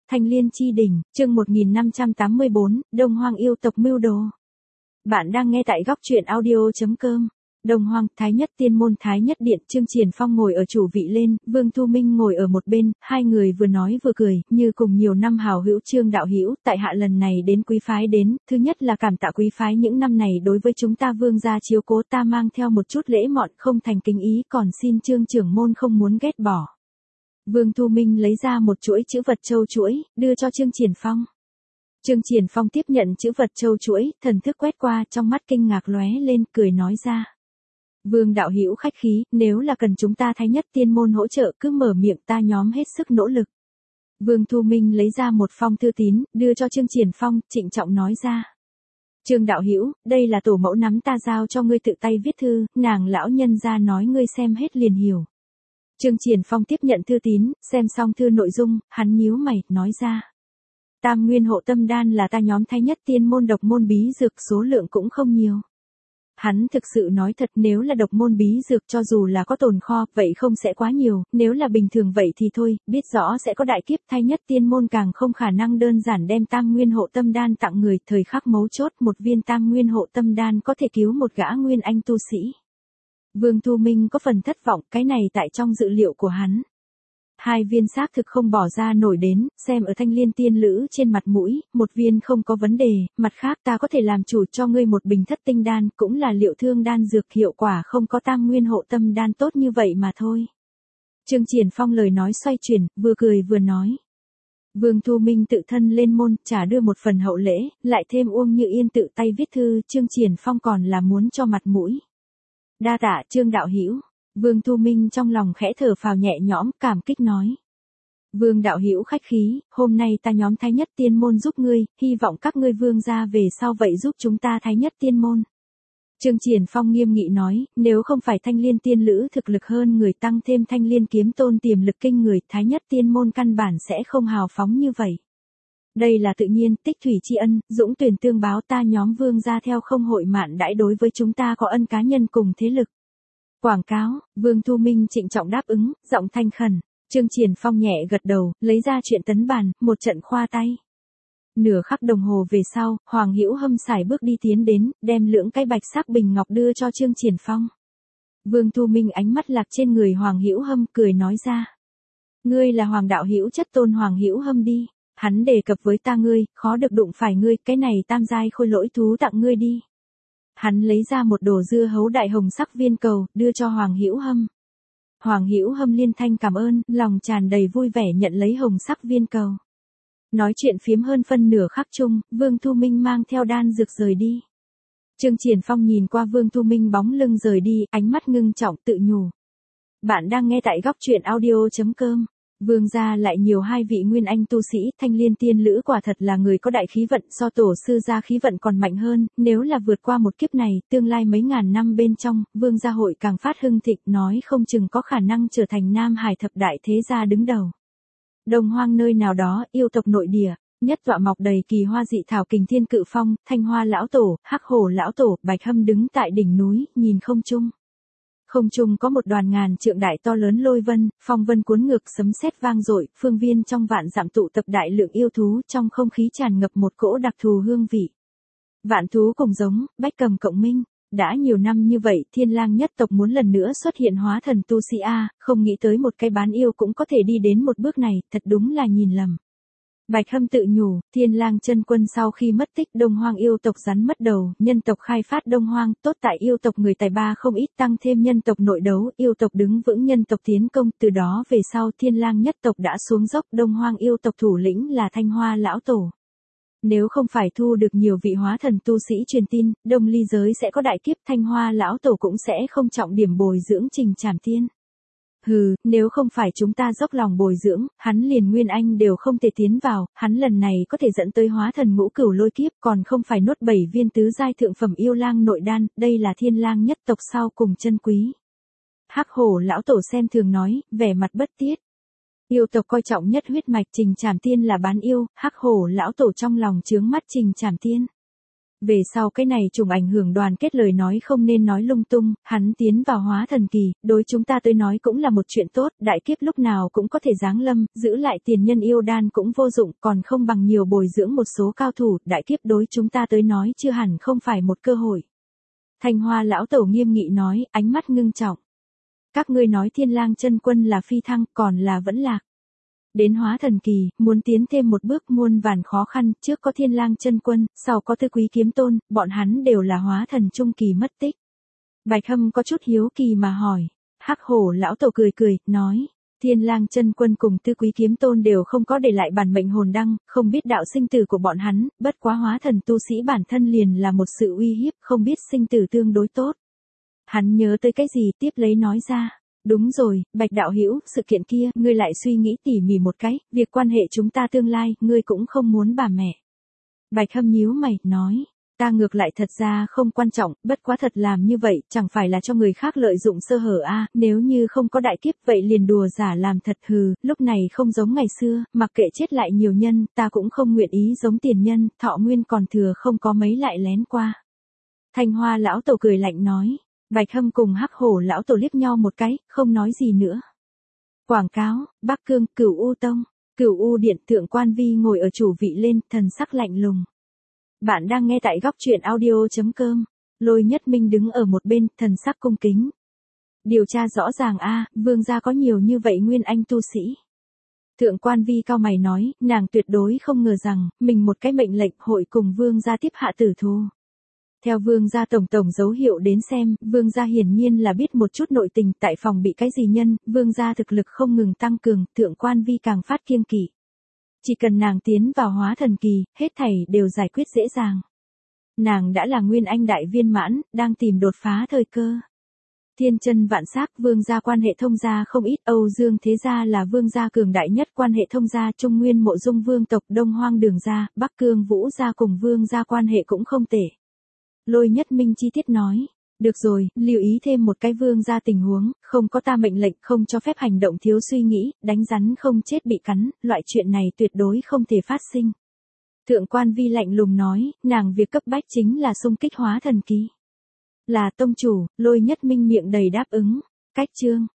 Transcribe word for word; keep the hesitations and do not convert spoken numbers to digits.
Thanh Liên Chi Đỉnh, chương một nghìn năm trăm tám mươi tư, Đông Hoang yêu tộc mưu đồ. Bạn đang nghe tại góc truyện audio chấm com. Đông Hoang, Thái Nhất Tiên môn Thái Nhất Điện, Trương Triển Phong ngồi ở chủ vị lên, Vương Thu Minh ngồi ở một bên, hai người vừa nói vừa cười, như cùng nhiều năm hảo hữu. Trương đạo hữu, tại hạ lần này đến quý phái đến, thứ nhất là cảm tạ quý phái những năm này đối với chúng ta Vương gia chiếu cố, ta mang theo một chút lễ mọn không thành kính ý, còn xin Trương trưởng môn không muốn ghét bỏ. Vương Thu Minh lấy ra một chuỗi chữ vật châu chuỗi, đưa cho Trương Triển Phong. Trương Triển Phong tiếp nhận chữ vật châu chuỗi, thần thức quét qua, trong mắt kinh ngạc lóe lên, cười nói ra. Vương đạo hữu khách khí, nếu là cần chúng ta Thái Nhất Tiên môn hỗ trợ cứ mở miệng, ta nhóm hết sức nỗ lực. Vương Thu Minh lấy ra một phong thư tín, đưa cho Trương Triển Phong, trịnh trọng nói ra. Trương đạo hữu, đây là tổ mẫu nắm ta giao cho ngươi tự tay viết thư, nàng lão nhân gia nói ngươi xem hết liền hiểu. Trương Triển Phong tiếp nhận thư tín, xem xong thư nội dung, hắn nhíu mày, nói ra. Tam nguyên hộ tâm đan là ta nhóm Thái Nhất Tiên môn độc môn bí dược, số lượng cũng không nhiều. Hắn thực sự nói thật, nếu là độc môn bí dược cho dù là có tồn kho, vậy không sẽ quá nhiều, nếu là bình thường vậy thì thôi, biết rõ sẽ có đại kiếp, Thái Nhất Tiên môn càng không khả năng đơn giản đem tam nguyên hộ tâm đan tặng người, thời khắc mấu chốt một viên tam nguyên hộ tâm đan có thể cứu một gã nguyên anh tu sĩ. Vương Thu Minh có phần thất vọng, cái này tại trong dự liệu của hắn. Hai viên xác thực không bỏ ra nổi đến, xem ở Thanh Liên tiên lữ trên mặt mũi, một viên không có vấn đề, mặt khác ta có thể làm chủ cho ngươi một bình thất tinh đan, cũng là liệu thương đan dược, hiệu quả không có tam nguyên hộ tâm đan tốt như vậy mà thôi. Trương Triển Phong lời nói xoay chuyển, vừa cười vừa nói. Vương Thu Minh tự thân lên môn, trả đưa một phần hậu lễ, lại thêm Uông Như Yên tự tay viết thư, Trương Triển Phong còn là muốn cho mặt mũi. Đa tạ Trương đạo hữu. Vương Thu Minh trong lòng khẽ thở phào nhẹ nhõm, cảm kích nói. Vương đạo hữu khách khí, hôm nay ta nhóm Thái Nhất Tiên môn giúp ngươi, hy vọng các ngươi vương gia về sau vậy giúp chúng ta Thái Nhất Tiên môn. Trương Triển Phong nghiêm nghị nói, nếu không phải Thanh Liên tiên lữ thực lực hơn người, tăng thêm Thanh Liên kiếm tôn tiềm lực kinh người, Thái Nhất Tiên môn căn bản sẽ không hào phóng như vậy. Đây là tự nhiên, tích thủy tri ân, dũng tuyển tương báo, ta nhóm vương gia theo không hội mạn đãi, đối với chúng ta có ân cá nhân cùng thế lực. Quảng cáo, Vương Thu Minh trịnh trọng đáp ứng, giọng thanh khẩn. Trương Triển Phong nhẹ gật đầu, lấy ra chuyện tấn bàn, một trận khoa tay. Nửa khắc đồng hồ về sau, Hoàng Hữu Hâm sải bước đi tiến đến, đem lưỡng cái bạch sắc bình ngọc đưa cho Trương Triển Phong. Vương Thu Minh ánh mắt lạc trên người Hoàng Hữu Hâm, cười nói ra. Ngươi là Hoàng đạo hữu chất tôn Hoàng Hữu Hâm đi, hắn đề cập với ta ngươi, khó được đụng phải ngươi, cái này tam giai khôi lỗi thú tặng ngươi đi. Hắn lấy ra một đồ dưa hấu đại hồng sắc viên cầu, đưa cho Hoàng Hữu Hâm. Hoàng Hữu Hâm liên thanh cảm ơn, lòng tràn đầy vui vẻ nhận lấy hồng sắc viên cầu. Nói chuyện phiếm hơn phân nửa khắc chung, Vương Thu Minh mang theo đan dược rời đi. Trương Triển Phong nhìn qua Vương Thu Minh bóng lưng rời đi, ánh mắt ngưng trọng tự nhủ. Bạn đang nghe tại góc truyện audio chấm com. Vương gia lại nhiều hai vị nguyên anh tu sĩ, Thanh Liên tiên lữ quả thật là người có đại khí vận, so tổ sư gia khí vận còn mạnh hơn, nếu là vượt qua một kiếp này, tương lai mấy ngàn năm bên trong, vương gia hội càng phát hưng thịnh, nói không chừng có khả năng trở thành Nam Hải thập đại thế gia đứng đầu. Đông Hoang nơi nào đó, yêu tộc nội địa, nhất tọa mọc đầy kỳ hoa dị thảo Kình Thiên Cự Phong, Thanh Hoa lão tổ, Hắc Hổ lão tổ, Bạch Hâm đứng tại đỉnh núi, nhìn không trung. Không trung có một đoàn ngàn trượng đại to lớn lôi vân, phong vân cuốn ngược, sấm sét vang dội, phương viên trong vạn dặm tụ tập đại lượng yêu thú, trong không khí tràn ngập một cỗ đặc thù hương vị. Vạn thú cùng giống, bách cầm cộng minh, đã nhiều năm như vậy, Thiên Lang nhất tộc muốn lần nữa xuất hiện hóa thần tu sĩ a, không nghĩ tới một cái bán yêu cũng có thể đi đến một bước này, thật đúng là nhìn lầm. Bạch Hâm tự nhủ, Thiên Lang chân quân sau khi mất tích, Đông Hoang yêu tộc rắn mất đầu, nhân tộc khai phát Đông Hoang, tốt tại yêu tộc người tài ba không ít, tăng thêm nhân tộc nội đấu, yêu tộc đứng vững, nhân tộc tiến công, từ đó về sau Thiên Lang nhất tộc đã xuống dốc, Đông Hoang yêu tộc thủ lĩnh là Thanh Hoa lão tổ. Nếu không phải thu được nhiều vị hóa thần tu sĩ truyền tin, Đông Ly giới sẽ có đại kiếp, Thanh Hoa lão tổ cũng sẽ không trọng điểm bồi dưỡng Trình Trảm Tiên. Hừ, nếu không phải chúng ta dốc lòng bồi dưỡng, hắn liền nguyên anh đều không thể tiến vào, hắn lần này có thể dẫn tới hóa thần ngũ cửu lôi kiếp, còn không phải nuốt bảy viên tứ giai thượng phẩm yêu lang nội đan, đây là Thiên Lang nhất tộc sau cùng chân quý. Hắc Hổ lão tổ xem thường nói, vẻ mặt bất tiết. Yêu tộc coi trọng nhất huyết mạch, Trình Trảm Tiên là bán yêu, Hắc Hổ lão tổ trong lòng chướng mắt Trình Trảm Tiên. Về sau cái này trùng ảnh hưởng đoàn kết lời nói không nên nói lung tung, hắn tiến vào hóa thần kỳ, đối chúng ta tới nói cũng là một chuyện tốt, đại kiếp lúc nào cũng có thể giáng lâm, giữ lại tiền nhân yêu đan cũng vô dụng, còn không bằng nhiều bồi dưỡng một số cao thủ, đại kiếp đối chúng ta tới nói chưa hẳn không phải một cơ hội. Thanh Hoa lão tổ nghiêm nghị nói, ánh mắt ngưng trọng. Các ngươi nói Thiên Lang chân quân là phi thăng, còn là vẫn lạc. Đến hóa thần kỳ, muốn tiến thêm một bước muôn vàn khó khăn, trước có Thiên Lang chân quân, sau có Tư Quý kiếm tôn, bọn hắn đều là hóa thần trung kỳ mất tích. Bạch Hâm có chút hiếu kỳ mà hỏi. Hắc Hổ lão tổ cười cười, nói, Thiên Lang chân quân cùng Tư Quý kiếm tôn đều không có để lại bản mệnh hồn đăng, không biết đạo sinh tử của bọn hắn, bất quá hóa thần tu sĩ bản thân liền là một sự uy hiếp, không biết sinh tử tương đối tốt. Hắn nhớ tới cái gì tiếp lấy nói ra. Đúng rồi, Bạch đạo hữu, sự kiện kia, ngươi lại suy nghĩ tỉ mỉ một cái, việc quan hệ chúng ta tương lai, ngươi cũng không muốn bà mẹ. Bạch Hâm nhíu mày, nói, ta ngược lại thật ra không quan trọng, bất quá thật làm như vậy, chẳng phải là cho người khác lợi dụng sơ hở a, nếu như không có đại kiếp vậy liền đùa giả làm thật hừ, lúc này không giống ngày xưa, mặc kệ chết lại nhiều nhân, ta cũng không nguyện ý giống tiền nhân, thọ nguyên còn thừa không có mấy lại lén qua. Thanh Hoa lão tổ cười lạnh nói. Bạch Hâm cùng Hắc Hổ lão tổ liếc nhau một cái, không nói gì nữa. Quảng cáo, Bắc Cương, Cửu U Tông, Cửu U Điện, Thượng Quan Vi ngồi ở chủ vị lên, thần sắc lạnh lùng. Bạn đang nghe tại góc truyện audio chấm com. Lôi Nhất Minh đứng ở một bên, thần sắc cung kính. Điều tra rõ ràng a, vương gia có nhiều như vậy nguyên anh tu sĩ. Thượng Quan Vi cao mày nói, nàng tuyệt đối không ngờ rằng, mình một cái mệnh lệnh hội cùng vương gia tiếp hạ tử thù. Theo vương gia tổng tổng dấu hiệu đến xem, vương gia hiển nhiên là biết một chút nội tình tại phòng bị cái gì nhân, vương gia thực lực không ngừng tăng cường, Thượng Quan Vi càng phát kiêng kỵ. Chỉ cần nàng tiến vào hóa thần kỳ, hết thảy đều giải quyết dễ dàng. Nàng đã là nguyên anh đại viên mãn, đang tìm đột phá thời cơ. Thiên chân vạn sắc, vương gia quan hệ thông gia không ít, Âu Dương thế gia là vương gia cường đại nhất quan hệ thông gia, Trung Nguyên Mộ Dung vương tộc, Đông Hoang Đường gia, Bắc Cương Vũ gia cùng vương gia quan hệ cũng không tệ. Lôi Nhất Minh chi tiết nói, được rồi, lưu ý thêm một cái vương gia tình huống, không có ta mệnh lệnh, không cho phép hành động thiếu suy nghĩ, đánh rắn không chết bị cắn, loại chuyện này tuyệt đối không thể phát sinh. Thượng Quan Vi lạnh lùng nói, nàng việc cấp bách chính là xung kích hóa thần kỳ. Là tông chủ, Lôi Nhất Minh miệng đầy đáp ứng, cách chương.